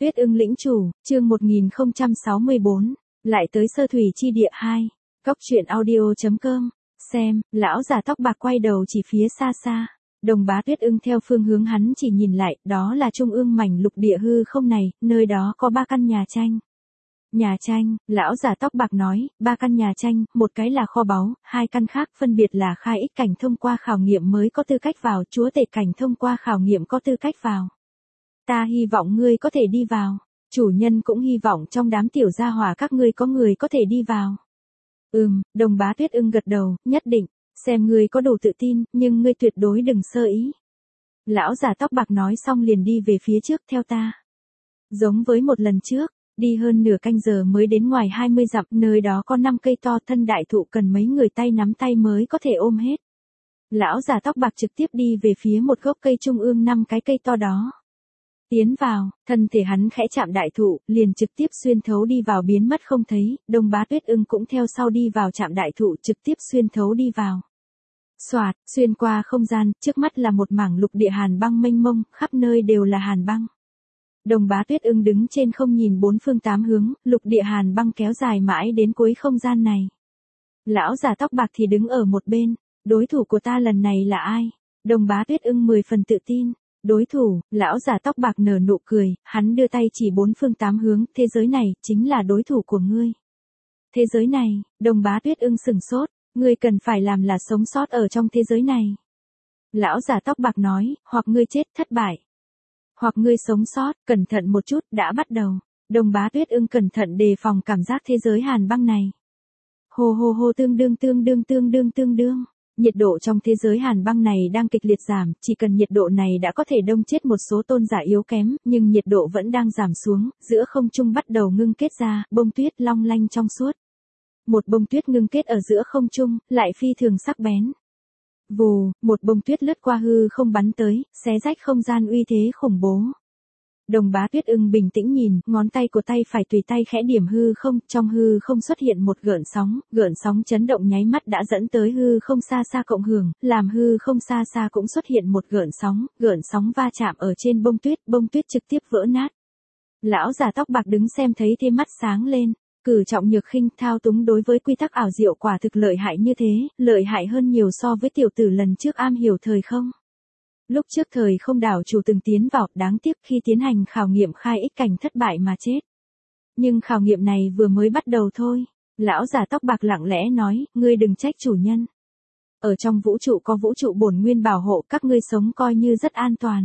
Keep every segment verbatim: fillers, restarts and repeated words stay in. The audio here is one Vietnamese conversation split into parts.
Tuyết ưng lĩnh chủ, chương một nghìn không trăm sáu mươi bốn, lại tới Sơ Thủy Chi Địa hai. Cóc truyện audio chấm com. Xem, lão già tóc bạc quay đầu chỉ phía xa xa. Đồng Bá Tuyết ưng theo phương hướng hắn chỉ nhìn lại, đó là trung ương mảnh lục địa hư không này, nơi đó có ba căn nhà tranh. Nhà tranh, lão già tóc bạc nói, ba căn nhà tranh, một cái là kho báu, hai căn khác phân biệt là khai ích cảnh thông qua khảo nghiệm mới có tư cách vào, chúa tể cảnh thông qua khảo nghiệm có tư cách vào. Ta hy vọng ngươi có thể đi vào, chủ nhân cũng hy vọng trong đám tiểu gia hỏa các ngươi có người có thể đi vào. Ừm, Đồng Bá Tuyết ưng gật đầu, nhất định, xem ngươi có đủ tự tin, nhưng ngươi tuyệt đối đừng sơ ý. Lão già tóc bạc nói xong liền đi về phía trước theo ta. Giống với một lần trước, đi hơn nửa canh giờ mới đến ngoài hai mươi dặm, nơi đó có năm cây to thân đại thụ cần mấy người tay nắm tay mới có thể ôm hết. Lão già tóc bạc trực tiếp đi về phía một gốc cây trung ương năm cái cây to đó. Tiến vào, thân thể hắn khẽ chạm đại thụ, liền trực tiếp xuyên thấu đi vào biến mất không thấy, Đồng Bá Tuyết ưng cũng theo sau đi vào chạm đại thụ trực tiếp xuyên thấu đi vào. Xoạt, xuyên qua không gian, trước mắt là một mảng lục địa hàn băng mênh mông, khắp nơi đều là hàn băng. Đồng Bá Tuyết ưng đứng trên không nhìn bốn phương tám hướng, lục địa hàn băng kéo dài mãi đến cuối không gian này. Lão già tóc bạc thì đứng ở một bên, đối thủ của ta lần này là ai? Đồng Bá Tuyết ưng mười phần tự tin. Đối thủ, lão già tóc bạc nở nụ cười, hắn đưa tay chỉ bốn phương tám hướng, thế giới này, chính là đối thủ của ngươi. Thế giới này, Đồng Bá Tuyết ưng sừng sốt, ngươi cần phải làm là sống sót ở trong thế giới này. Lão già tóc bạc nói, hoặc ngươi chết thất bại, hoặc ngươi sống sót, cẩn thận một chút, đã bắt đầu. Đồng Bá Tuyết ưng cẩn thận đề phòng cảm giác thế giới hàn băng này. Hồ hồ hồ tương đương tương đương tương đương tương đương. Nhiệt độ trong thế giới hàn băng này đang kịch liệt giảm, chỉ cần nhiệt độ này đã có thể đông chết một số tôn giả yếu kém, nhưng nhiệt độ vẫn đang giảm xuống, giữa không trung bắt đầu ngưng kết ra, bông tuyết long lanh trong suốt. Một bông tuyết ngưng kết ở giữa không trung, lại phi thường sắc bén. Vù, một bông tuyết lướt qua hư không bắn tới, xé rách không gian uy thế khủng bố. Đồng Bá Tuyết ưng bình tĩnh nhìn, ngón tay của tay phải tùy tay khẽ điểm hư không, trong hư không xuất hiện một gợn sóng, gợn sóng chấn động nháy mắt đã dẫn tới hư không xa xa cộng hưởng, làm hư không xa xa cũng xuất hiện một gợn sóng, gợn sóng va chạm ở trên bông tuyết, bông tuyết trực tiếp vỡ nát. Lão già tóc bạc đứng xem thấy thế mắt sáng lên, cử trọng nhược khinh, thao túng đối với quy tắc ảo diệu quả thực lợi hại như thế, lợi hại hơn nhiều so với tiểu tử lần trước am hiểu thời không. Lúc trước thời không đảo chủ từng tiến vào, đáng tiếc khi tiến hành khảo nghiệm khai ích cảnh thất bại mà chết. Nhưng khảo nghiệm này vừa mới bắt đầu thôi. Lão già tóc bạc lặng lẽ nói, ngươi đừng trách chủ nhân. Ở trong vũ trụ có vũ trụ bổn nguyên bảo hộ, các ngươi sống coi như rất an toàn.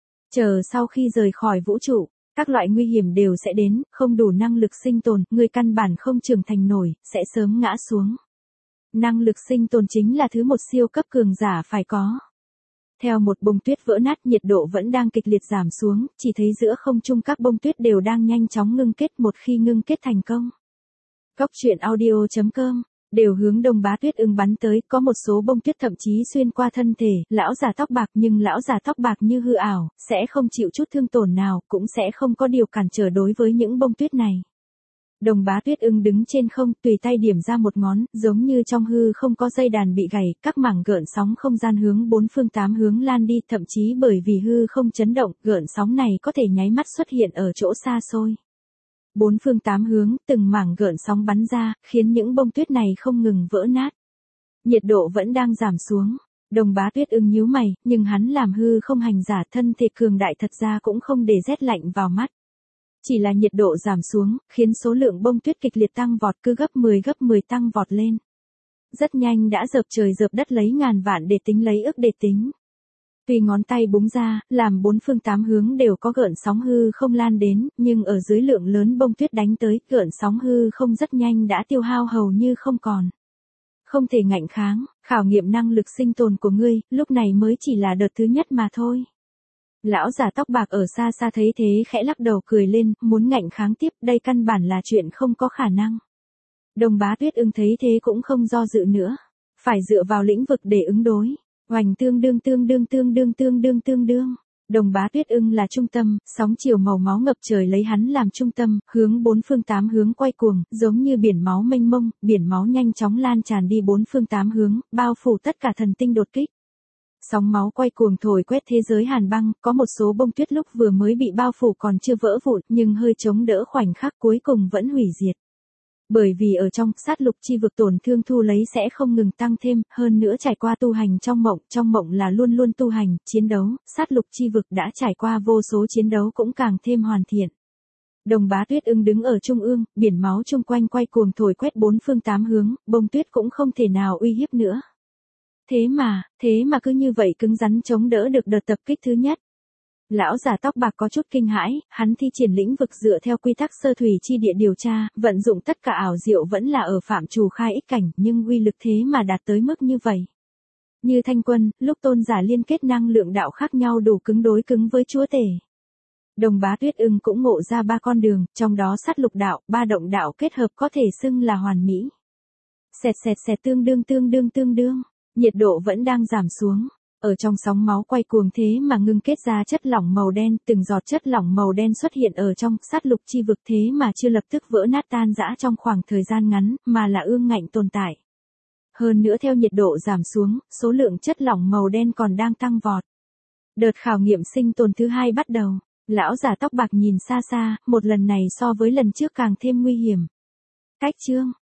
Chờ sau khi rời khỏi vũ trụ, các loại nguy hiểm đều sẽ đến, không đủ năng lực sinh tồn, ngươi căn bản không trưởng thành nổi, sẽ sớm ngã xuống. Năng lực sinh tồn chính là thứ một siêu cấp cường giả phải có. Theo một bông tuyết vỡ nát, nhiệt độ vẫn đang kịch liệt giảm xuống, chỉ thấy giữa không trung các bông tuyết đều đang nhanh chóng ngưng kết, một khi ngưng kết thành công. Cóc truyện audio chấm com, đều hướng Đồng Bá Tuyết ưng bắn tới, có một số bông tuyết thậm chí xuyên qua thân thể, lão già tóc bạc, nhưng lão già tóc bạc như hư ảo, sẽ không chịu chút thương tổn nào, cũng sẽ không có điều cản trở đối với những bông tuyết này. Đồng Bá Tuyết ưng đứng trên không, tùy tay điểm ra một ngón, giống như trong hư không có dây đàn bị gãy, các mảng gợn sóng không gian hướng bốn phương tám hướng lan đi, thậm chí bởi vì hư không chấn động, gợn sóng này có thể nháy mắt xuất hiện ở chỗ xa xôi. Bốn phương tám hướng, từng mảng gợn sóng bắn ra, khiến những bông tuyết này không ngừng vỡ nát. Nhiệt độ vẫn đang giảm xuống. Đồng Bá Tuyết ưng nhíu mày, nhưng hắn làm hư không hành giả, thân thể cường đại thật ra cũng không để rét lạnh vào mắt. Chỉ là nhiệt độ giảm xuống, khiến số lượng bông tuyết kịch liệt tăng vọt, cứ gấp mười gấp mười tăng vọt lên. Rất nhanh đã dợp trời dợp đất lấy ngàn vạn để tính lấy ức để tính. Tùy ngón tay búng ra, làm bốn phương tám hướng đều có gợn sóng hư không lan đến, nhưng ở dưới lượng lớn bông tuyết đánh tới, gợn sóng hư không rất nhanh đã tiêu hao hầu như không còn. Không thể ngạnh kháng, khảo nghiệm năng lực sinh tồn của ngươi, lúc này mới chỉ là đợt thứ nhất mà thôi. Lão già tóc bạc ở xa xa thấy thế khẽ lắc đầu cười lên, muốn ngạnh kháng tiếp, đây căn bản là chuyện không có khả năng. Đồng Bá Tuyết ưng thấy thế cũng không do dự nữa, phải dựa vào lĩnh vực để ứng đối. Oành tương đương tương đương tương đương tương đương tương đương. Đồng Bá Tuyết ưng là trung tâm, sóng chiều màu máu ngập trời lấy hắn làm trung tâm, hướng bốn phương tám hướng quay cuồng, giống như biển máu mênh mông, biển máu nhanh chóng lan tràn đi bốn phương tám hướng, bao phủ tất cả thần tinh đột kích. Sóng máu quay cuồng thổi quét thế giới hàn băng, có một số bông tuyết lúc vừa mới bị bao phủ còn chưa vỡ vụn, nhưng hơi chống đỡ khoảnh khắc cuối cùng vẫn hủy diệt. Bởi vì ở trong sát lục chi vực tổn thương thu lấy sẽ không ngừng tăng thêm, hơn nữa trải qua tu hành trong mộng, trong mộng là luôn luôn tu hành, chiến đấu, sát lục chi vực đã trải qua vô số chiến đấu cũng càng thêm hoàn thiện. Đồng Bá Tuyết Ưng đứng ở trung ương, biển máu chung quanh quay cuồng thổi quét bốn phương tám hướng, bông tuyết cũng không thể nào uy hiếp nữa. Thế mà, thế mà cứ như vậy cứng rắn chống đỡ được đợt tập kích thứ nhất. Lão già tóc bạc có chút kinh hãi, hắn thi triển lĩnh vực dựa theo quy tắc sơ thủy chi địa điều tra, vận dụng tất cả ảo diệu vẫn là ở phạm trù khai ích cảnh, nhưng uy lực thế mà đạt tới mức như vậy. Như Thanh Quân, lúc tôn giả liên kết năng lượng đạo khác nhau đủ cứng đối cứng với chúa tể. Đồng Bá Tuyết Ưng cũng ngộ ra ba con đường, trong đó sát lục đạo, ba động đạo kết hợp có thể xưng là hoàn mỹ. Xẹt xẹt xẹt tương đương tương đương tương đương, nhiệt độ vẫn đang giảm xuống. Ở trong sóng máu quay cuồng thế mà ngưng kết ra chất lỏng màu đen, từng giọt chất lỏng màu đen xuất hiện ở trong sát lục chi vực thế mà chưa lập tức vỡ nát tan rã trong khoảng thời gian ngắn, mà là ương ngạnh tồn tại. Hơn nữa theo nhiệt độ giảm xuống, số lượng chất lỏng màu đen còn đang tăng vọt. Đợt khảo nghiệm sinh tồn thứ hai bắt đầu. Lão già tóc bạc nhìn xa xa, một lần này so với lần trước càng thêm nguy hiểm. Cách chương